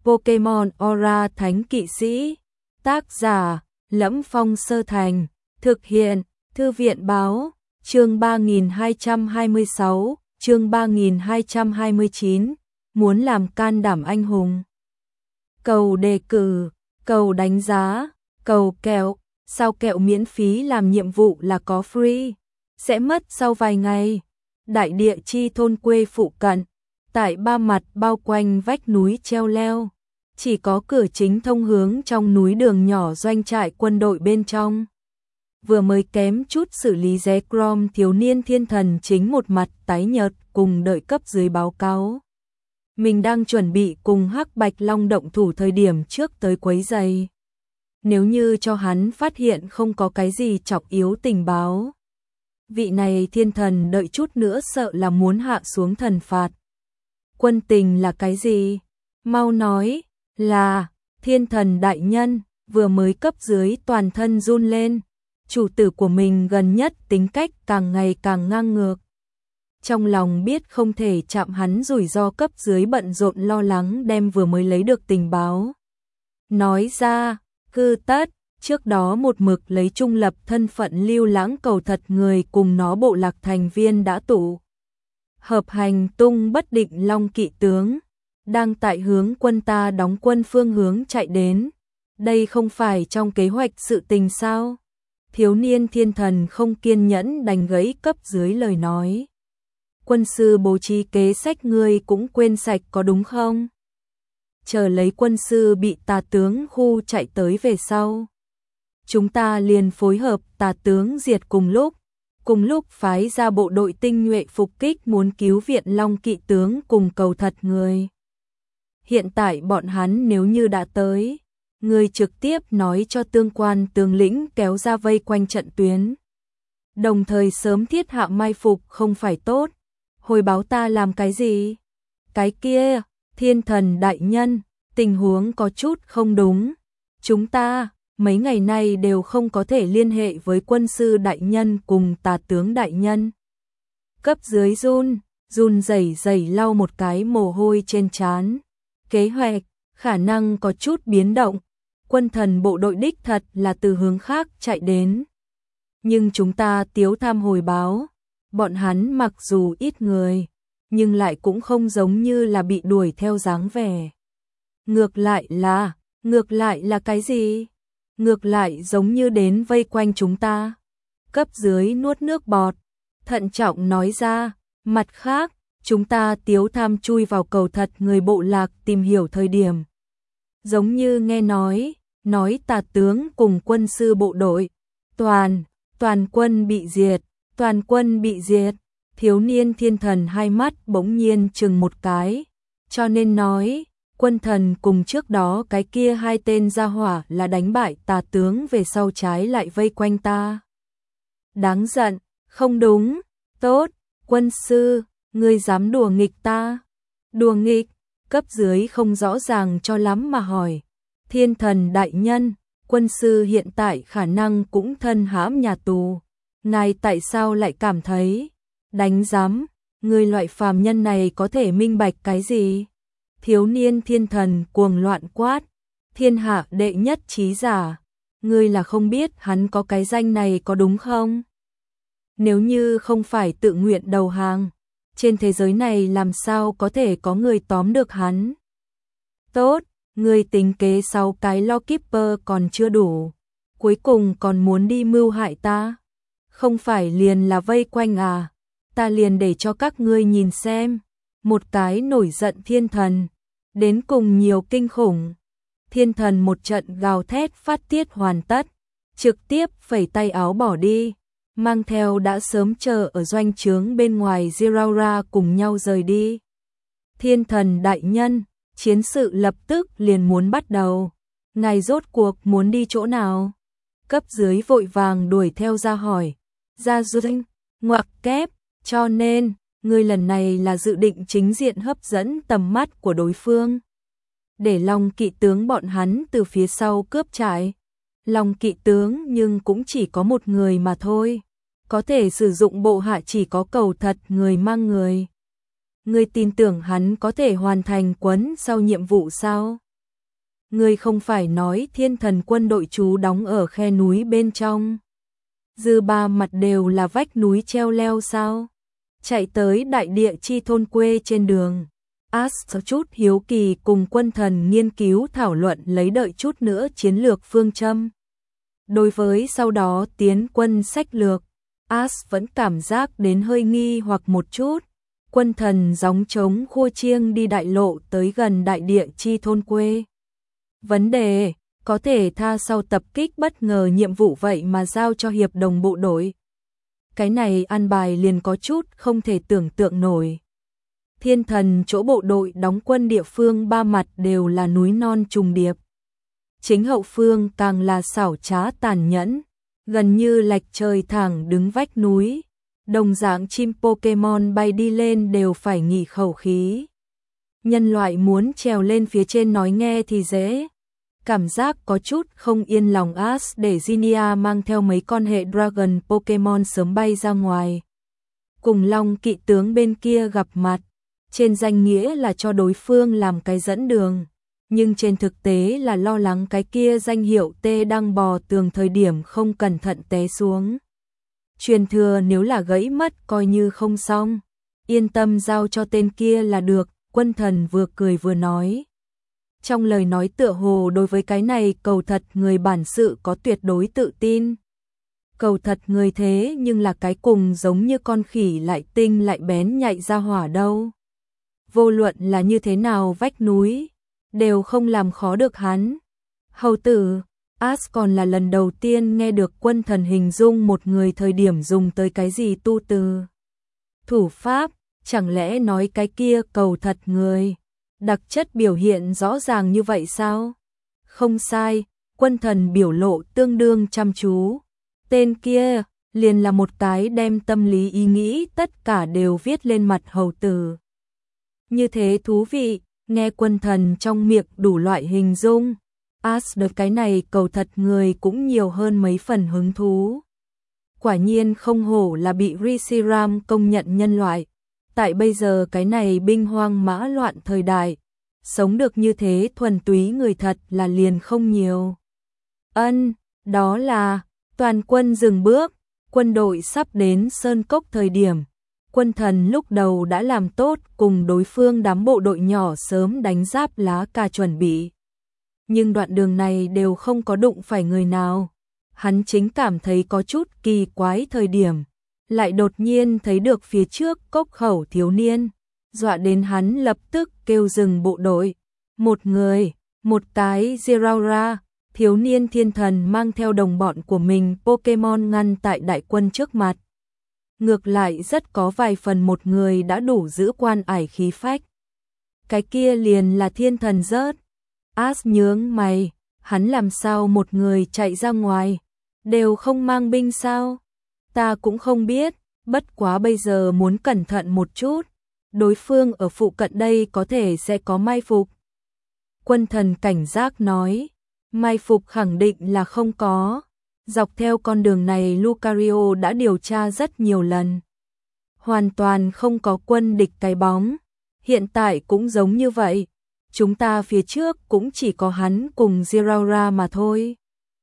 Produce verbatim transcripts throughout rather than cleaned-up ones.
Pokemon Aura Thánh Kỵ Sĩ. Tác giả: Lẫm Phong Sơ Thành. Thực hiện: Thư viện báo. Chương ba nghìn hai trăm hai mươi sáu, chương ba nghìn hai trăm hai mươi chín. Muốn làm can đảm anh hùng. Cầu đề cử, cầu đánh giá, cầu kẹo. Sao kẹo miễn phí làm nhiệm vụ là có free? Sẽ mất sau vài ngày. Đại địa chi thôn quê phụ cận, tại ba mặt bao quanh vách núi treo leo, chỉ có cửa chính thông hướng trong núi đường nhỏ doanh trại quân đội bên trong. Vừa mới kém chút xử lý ré Crom, thiếu niên thiên thần chính một mặt tái nhợt cùng đợi cấp dưới báo cáo. Mình đang chuẩn bị cùng Hắc Bạch Long động thủ thời điểm trước tới quấy giày. Nếu như cho hắn phát hiện không có cái gì chọc yếu tình báo, vị này thiên thần đợi chút nữa sợ là muốn hạ xuống thần phạt. Quân tình là cái gì? Mau nói. Là, thiên thần đại nhân. Vừa mới cấp dưới toàn thân run lên. Chủ tử của mình gần nhất tính cách càng ngày càng ngang ngược. Trong lòng biết không thể chạm hắn, rủi ro cấp dưới bận rộn lo lắng đem vừa mới lấy được tình báo nói ra. Cư tất, trước đó một mực lấy trung lập thân phận lưu lãng cầu thật người cùng nó bộ lạc thành viên đã tụ hợp hành tung bất định Long Kỵ tướng, đang tại hướng quân ta đóng quân phương hướng chạy đến. Đây không phải trong kế hoạch sự tình sao? Thiếu niên thiên thần không kiên nhẫn đành gãy cấp dưới lời nói. Quân sư bố trí kế sách ngươi cũng quên sạch có đúng không? Chờ lấy quân sư bị tà tướng khu chạy tới về sau, chúng ta liền phối hợp tà tướng diệt cùng lúc, cùng lúc phái ra bộ đội tinh nhuệ phục kích muốn cứu viện Long Kỵ tướng cùng cầu thật người. Hiện tại bọn hắn nếu như đã tới, người trực tiếp nói cho tương quan tướng lĩnh kéo ra vây quanh trận tuyến, đồng thời sớm thiết hạ mai phục không phải tốt. Hồi báo ta làm cái gì? Cái kia, thiên thần đại nhân, tình huống có chút không đúng. Chúng ta mấy ngày nay đều không có thể liên hệ với quân sư đại nhân cùng tà tướng đại nhân. Cấp dưới run, run rẩy rẩy lau một cái mồ hôi trên trán. Kế hoạch khả năng có chút biến động. Quân thần bộ đội đích thật là từ hướng khác chạy đến. Nhưng chúng ta tiếu tham hồi báo, bọn hắn mặc dù ít người, nhưng lại cũng không giống như là bị đuổi theo dáng vẻ. Ngược lại là, ngược lại là cái gì? Ngược lại giống như đến vây quanh chúng ta. Cấp dưới nuốt nước bọt, thận trọng nói ra. Mặt khác, chúng ta tiếu tham chui vào cầu thật người bộ lạc tìm hiểu thời điểm, giống như nghe nói, nói tà tướng cùng quân sư bộ đội, toàn, toàn quân bị diệt, toàn quân bị diệt. Thiếu niên thiên thần hai mắt bỗng nhiên chừng một cái, cho nên nói, quân thần cùng trước đó cái kia hai tên gia hỏa là đánh bại tà tướng về sau trái lại vây quanh ta. Đáng giận, không đúng, tốt, quân sư, ngươi dám đùa nghịch ta? Đùa nghịch? Cấp dưới không rõ ràng cho lắm mà hỏi. Thiên thần đại nhân, quân sư hiện tại khả năng cũng thân hãm nhà tù. Ngài tại sao lại cảm thấy đánh giám, người loại phàm nhân này có thể minh bạch cái gì? Thiếu niên thiên thần cuồng loạn quát, thiên hạ đệ nhất trí giả, ngươi là không biết hắn có cái danh này có đúng không? Nếu như không phải tự nguyện đầu hàng, trên thế giới này làm sao có thể có người tóm được hắn? Tốt, ngươi tính kế sáu cái Lawkeeper còn chưa đủ, cuối cùng còn muốn đi mưu hại ta? Không phải liền là vây quanh à? Ta liền để cho các ngươi nhìn xem. Một cái nổi giận thiên thần, đến cùng nhiều kinh khủng. Thiên thần một trận gào thét phát tiết hoàn tất, trực tiếp phẩy tay áo bỏ đi, mang theo đã sớm chờ ở doanh trướng bên ngoài Ziraura cùng nhau rời đi. Thiên thần đại nhân, chiến sự lập tức liền muốn bắt đầu. Ngài rốt cuộc muốn đi chỗ nào? Cấp dưới vội vàng đuổi theo ra hỏi. Ra doanh, ngoặc kép, cho nên, ngươi lần này là dự định chính diện hấp dẫn tầm mắt của đối phương, để Long Kỵ tướng bọn hắn từ phía sau cướp trại. Long Kỵ tướng nhưng cũng chỉ có một người mà thôi, có thể sử dụng bộ hạ chỉ có cầu thật người mang người. Ngươi tin tưởng hắn có thể hoàn thành quấn sau nhiệm vụ sao? Ngươi không phải nói thiên thần quân đội trú đóng ở khe núi bên trong. Dư ba mặt đều là vách núi treo leo sao? Chạy tới đại địa chi thôn quê trên đường. As chút hiếu kỳ cùng Quân Thần nghiên cứu thảo luận lấy đợi chút nữa chiến lược phương châm. Đối với sau đó tiến quân sách lược, As vẫn cảm giác đến hơi nghi hoặc một chút. Quân Thần gióng trống khua chiêng đi đại lộ tới gần đại địa chi thôn quê. Vấn đề, có thể tha sau tập kích bất ngờ nhiệm vụ vậy mà giao cho hiệp đồng bộ đội. Cái này an bài liền có chút không thể tưởng tượng nổi. Thiên thần chỗ bộ đội đóng quân địa phương ba mặt đều là núi non trùng điệp. Chính hậu phương càng là xảo trá tàn nhẫn, gần như lệch trời thẳng đứng vách núi. Đồng dạng chim Pokemon bay đi lên đều phải nghỉ khẩu khí. Nhân loại muốn trèo lên phía trên nói nghe thì dễ. Cảm giác có chút không yên lòng As để Zinnia mang theo mấy con hệ Dragon Pokemon sớm bay ra ngoài. Cùng Long kỵ tướng bên kia gặp mặt, trên danh nghĩa là cho đối phương làm cái dẫn đường, nhưng trên thực tế là lo lắng cái kia danh hiệu T đang bò tường thời điểm không cẩn thận té xuống. Truyền thừa nếu là gãy mất coi như không xong, yên tâm giao cho tên kia là được, Quân Thần vừa cười vừa nói. Trong lời nói tựa hồ đối với cái này cầu thật người bản sự có tuyệt đối tự tin. Cầu thật người thế nhưng là cái cùng giống như con khỉ lại tinh lại bén nhạy ra hỏa đâu. Vô luận là như thế nào vách núi, đều không làm khó được hắn. Hầu tử, As còn là lần đầu tiên nghe được Quân Thần hình dung một người thời điểm dùng tới cái gì tu từ. Thủ pháp, chẳng lẽ nói cái kia cầu thật người. Đặc chất biểu hiện rõ ràng như vậy sao? Không sai, Quân Thần biểu lộ tương đương chăm chú. Tên kia, liền là một cái đem tâm lý ý nghĩ tất cả đều viết lên mặt hầu tử. Như thế thú vị, nghe Quân Thần trong miệng đủ loại hình dung. As được cái này cầu thật người cũng nhiều hơn mấy phần hứng thú. Quả nhiên không hổ là bị Reshiram công nhận nhân loại. Tại bây giờ cái này binh hoang mã loạn thời đại, sống được như thế thuần túy người thật là liền không nhiều. Ân, đó là, toàn quân dừng bước, quân đội sắp đến Sơn Cốc thời điểm. Quân Thần lúc đầu đã làm tốt cùng đối phương đám bộ đội nhỏ sớm đánh giáp lá cà chuẩn bị. Nhưng đoạn đường này đều không có đụng phải người nào. Hắn chính cảm thấy có chút kỳ quái thời điểm. Lại đột nhiên thấy được phía trước cốc khẩu thiếu niên, dọa đến hắn lập tức kêu dừng bộ đội. Một người, một cái Zeraora, thiếu niên thiên thần mang theo đồng bọn của mình Pokemon ngăn tại đại quân trước mặt. Ngược lại rất có vài phần một người đã đủ giữ quan ải khí phách. Cái kia liền là thiên thần rớt. As nhướng mày, hắn làm sao một người chạy ra ngoài, đều không mang binh sao? Ta cũng không biết, bất quá bây giờ muốn cẩn thận một chút, đối phương ở phụ cận đây có thể sẽ có mai phục. Quân Thần cảnh giác nói, mai phục khẳng định là không có, dọc theo con đường này Lucario đã điều tra rất nhiều lần. Hoàn toàn không có quân địch cái bóng, hiện tại cũng giống như vậy, chúng ta phía trước cũng chỉ có hắn cùng Zeraora mà thôi.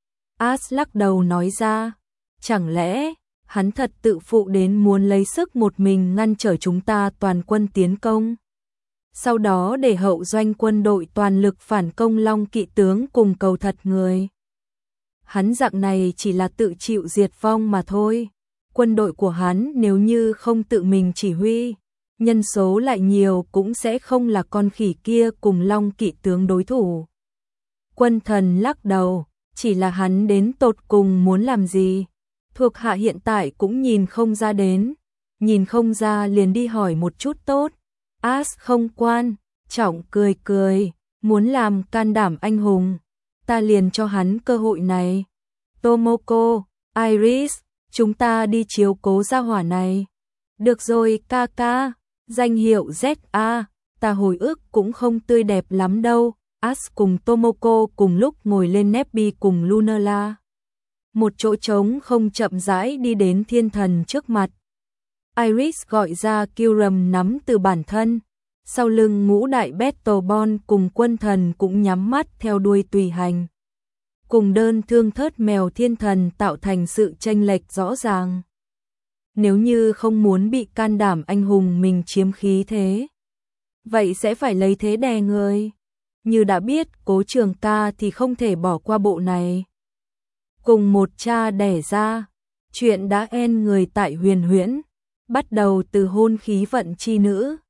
As lắc đầu nói ra, chẳng lẽ hắn thật tự phụ đến muốn lấy sức một mình ngăn trở chúng ta toàn quân tiến công. Sau đó để hậu doanh quân đội toàn lực phản công Long kỵ tướng cùng cầu thật người. Hắn dạng này chỉ là tự chịu diệt vong mà thôi. Quân đội của hắn nếu như không tự mình chỉ huy, nhân số lại nhiều cũng sẽ không là con khỉ kia cùng Long kỵ tướng đối thủ. Quân Thần lắc đầu, chỉ là hắn đến tột cùng muốn làm gì. Thuộc hạ hiện tại cũng nhìn không ra đến, nhìn không ra liền đi hỏi một chút tốt. As không quan, trọng cười cười, muốn làm can đảm anh hùng, ta liền cho hắn cơ hội này. Tomoko, Iris, chúng ta đi chiếu cố gia hỏa này. Được rồi ca ca, danh hiệu Z A, ta hồi ức cũng không tươi đẹp lắm đâu. As cùng Tomoko cùng lúc ngồi lên Nebby cùng Lunala. Một chỗ trống không chậm rãi đi đến thiên thần trước mặt. Iris gọi ra Kyurem nắm từ bản thân, sau lưng ngũ đại Battlebond cùng quân thần cũng nhắm mắt theo đuôi tùy hành. Cùng đơn thương thớt mèo thiên thần tạo thành sự chênh lệch rõ ràng. Nếu như không muốn bị can đảm anh hùng mình chiếm khí thế, vậy sẽ phải lấy thế đè người. Như đã biết, Cố Trường Ca thì không thể bỏ qua bộ này. Cùng một cha đẻ ra, chuyện đã en người tại Huyền Huyễn, bắt đầu từ hôn khí vận chi nữ.